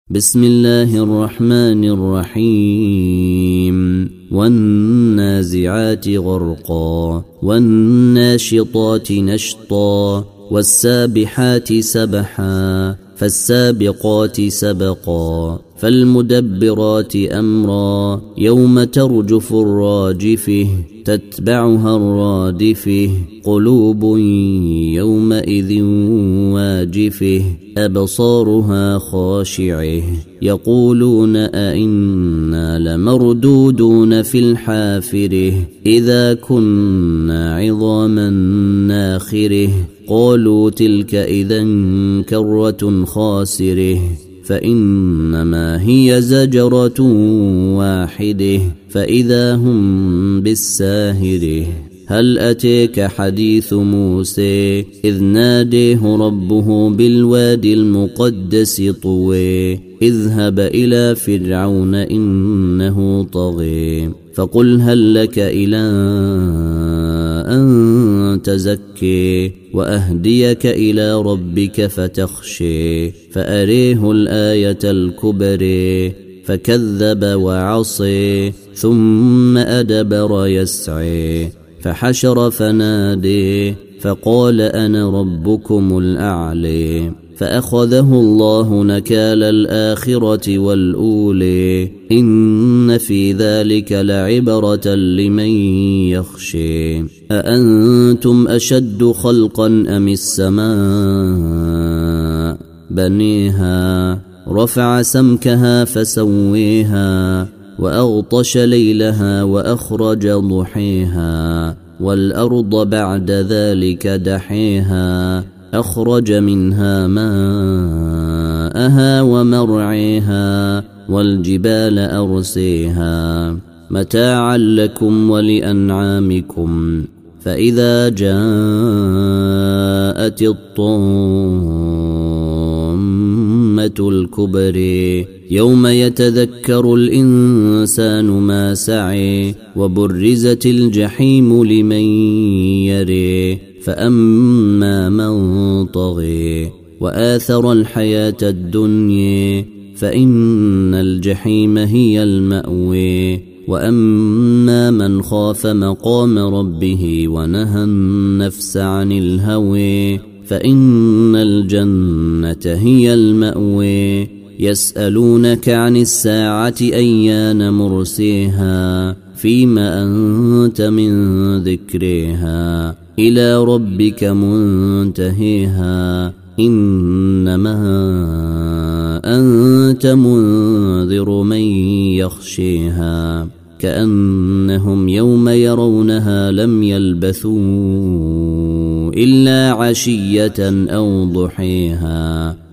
بسم الله الرحمن الرحيم والنازعات غرقا والناشطات نشطا والسابحات سبحا فالسابقات سبقا فالمدبرات أمرا يوم ترجف الراجفة تتبعها الرادفة قلوب يومئذ واجفة أبصارها خاشعة يقولون أئنا لمردودون في الحافرة إذا كنا عظاما ناخرة قالوا تلك إذا كرة خاسرة فإنما هي زجرة واحدة فإذا هم بالساهرة هل أتيك حديث موسى إذ ناديه ربه بالوادي المقدس طوى اذهب إلى فرعون إنه طغى فقل هل لك إلى أن تزكي وأهديك إلى ربك فتخشي فأريه الآية الكبرى فكذب وعصي ثم أدبر يسعي فحشر فنادي فقال أنا ربكم الأعلى فأخذه الله نكال الآخرة والأولى إن في ذلك لعبرة لمن يخشى أأنتم أشد خلقا أم السماء بنيها رفع سمكها فسويها وأغطش ليلها وأخرج ضحيها والأرض بعد ذلك دحيها أخرج منها ماءها ومرعيها والجبال أرسيها متاعا لكم ولأنعامكم فإذا جاءت الطامة الكبرى يوم يتذكر الإنسان ما سعي وبرزت الجحيم لمن يري فأما من طغى وآثر الحياة الدنيا فإن الجحيم هي المأوى وأما من خاف مقام ربه ونهى النفس عن الهوى فإن الجنة هي المأوى يسألونك عن الساعة أيان مرسيها فيما أنت من ذكرها إلى ربك منتهيها إنما أنت منذر من يخشيها كأنهم يوم يرونها لم يلبثوا إلا عشية أو ضحيها